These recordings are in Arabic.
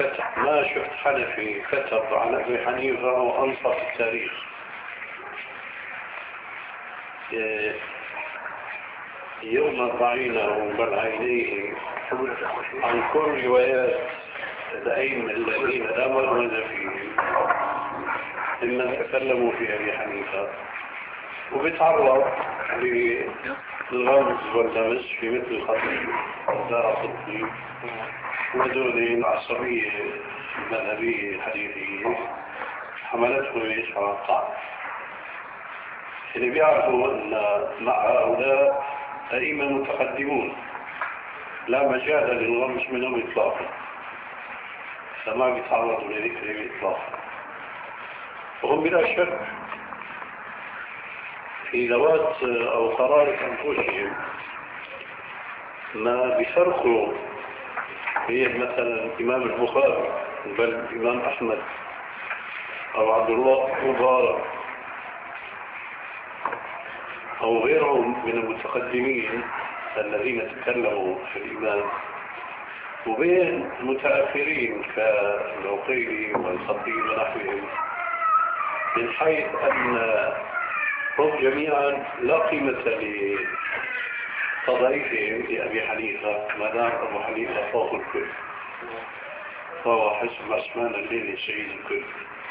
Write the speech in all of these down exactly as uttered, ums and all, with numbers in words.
كتب ما شفت حنفي كتب عن أبي حنيفة وأنصف التاريخ يوم أربعين أو بل عينيه عن كل روايات الأئمة الذين لا مرون فيهم ممن تكلموا في أبي حنيفة، وبيتعرض للغمز واللمس في مثل الخطيب دار قطني ودول العصبية المذهبية الحديثية حملته ايش على الطعن. اللي بيعرفوا ان مع هؤلاء أئمة متقدمون لا مجال للغمز منهم إطلاقا، فما بيتعرضوا لذكره إطلاقا، وهم بلا شك في ذوات أو قرارة أنفسهم ما بيفرقوا هي مثلا الإمام البخاري بل الإمام أحمد أو عبد الله مبارك أو غيرهم من المتقدمين الذين تكلموا في الإمام، وبين المتأخرين كالعقيلي والخطيب ونحوهم، من حيث أن هم جميعا لا قيمة لتضعيفهم لأبي حنيفة ما دام أبو حنيفة فوق الكل، فهو حسب عثمان الليلي سيد الكل.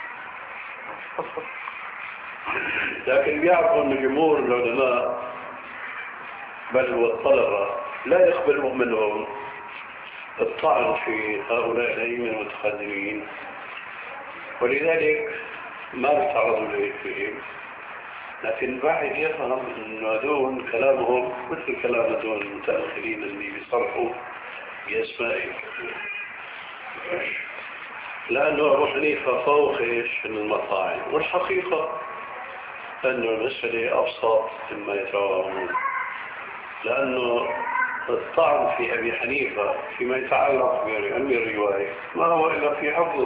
لكن بيعرفوا أن جمهور العلماء بل والطلبة لا يقبلوا منهم الطعن في هؤلاء الأئمة المتقدمين، ولذلك ما بيتعرضوا لذكرهم. لكن الواحد يفهم أن هذول كلامهم مثل كلام هذول المتأخرين اللي بيصرحوا بأسمائهم، لأنه أبو حنيفة فوق إيش من المطاعم، والحقيقة أنه المسألة أبسط مما يتوهمون، لأنه الطعن في أبي حنيفة فيما يتعلق بعلم الرواية ما هو إلا في حفظه.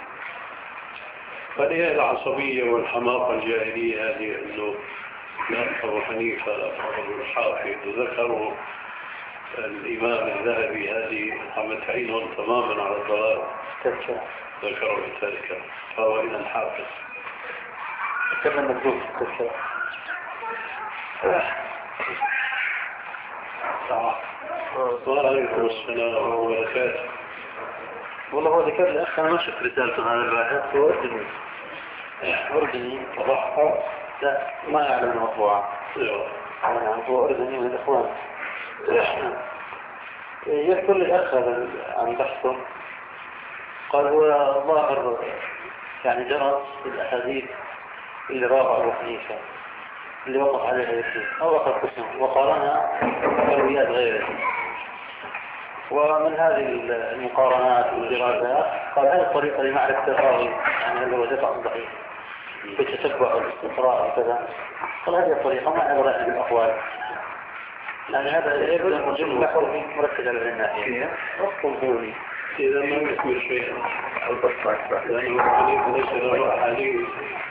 فليه العصبية والحماقة الجاهلية هذه أنه لا أبو حنيفة أبو الحافظ وذكروا الإمام الذهبي هذه عم تعينهم تماما على الضلال، ذكروا التذكرة فهو إلى الحافظ كما مكتوب في التذكرة. وعليكم السلام وبركاته. والله هو ذكر لي أخ أنا ما شفت رسالته هذا الباحث، هو أردني أردني صراحة لا ما أعلم مطبوعة، هو أردني من الإخوان. يذكر لي أخ عن بحثه قال هو ظاهر يعني درس الأحاديث اللي راقع أبو حنيفة اللي وقف عليها يسير أو أخذ قسم وقارنها برويات غيره، ومن هذه المقارنات والدراسات قال هذه الطريقة لمعرفة الراوي يعني هل هو دفع ضعيف بالتتبع والاستقراء وكذا، قال هذه الطريقة ما عبر عن الأقوال، يعني هذا يجب محور مركز على الناحية والطنبوني إذا ما يكمل شيئا لأنه حنيفة ليس له أحاديث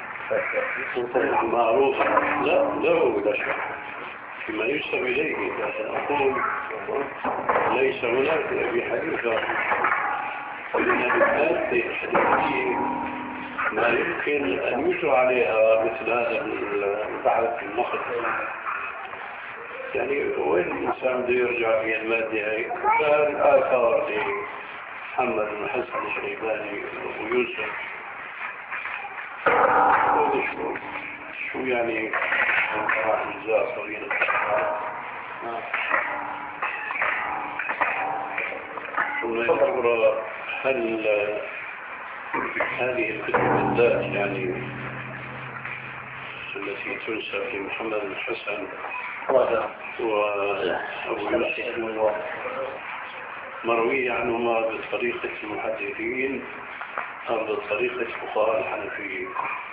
معروفة لا له بلا شك فيما يسمى إليه، لكن أقول ليس هناك أبي حنيفة من الأدلة الحديثية ما يمكن أن يجرى عليها مثل هذا البحث النقد. يعني وين الإنسان بده يرجع في المادة هاي؟ فالآثار لمحمد بن حسن الشيباني ويوسف شو شو يعني راح الجزاء صغيرة ثم يذكر هل هذه الكتب بالذات يعني التي تنسب لمحمد بن حسن وأبو يوسف مروية عنهما بطريقة المحدثين أم بطريقة فقهاء الحنفيين؟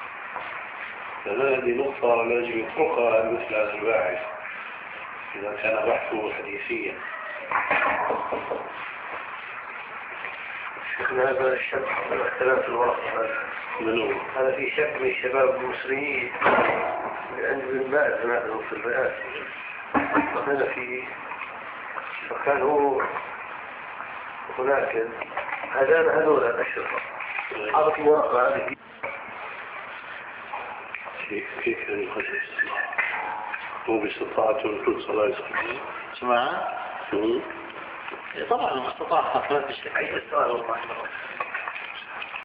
فهذه نقطة لازم يطرقها مثل هذا الباحث إذا كان بحثه حديثيا. هذا الشك اختلاف الورق منو؟ هذا في شك من الشباب المصريين عند ابن باز مثلا في الرئاسة، هذا في فكان هو هناك هذا هذول الأشرطة حاطط الورقة هذه. كيف كيف يعني يقدر هو باستطاعته كل صلاة يصلي سمعها؟ طبعا ما استطاع ما في شيء. عيد السؤال والله.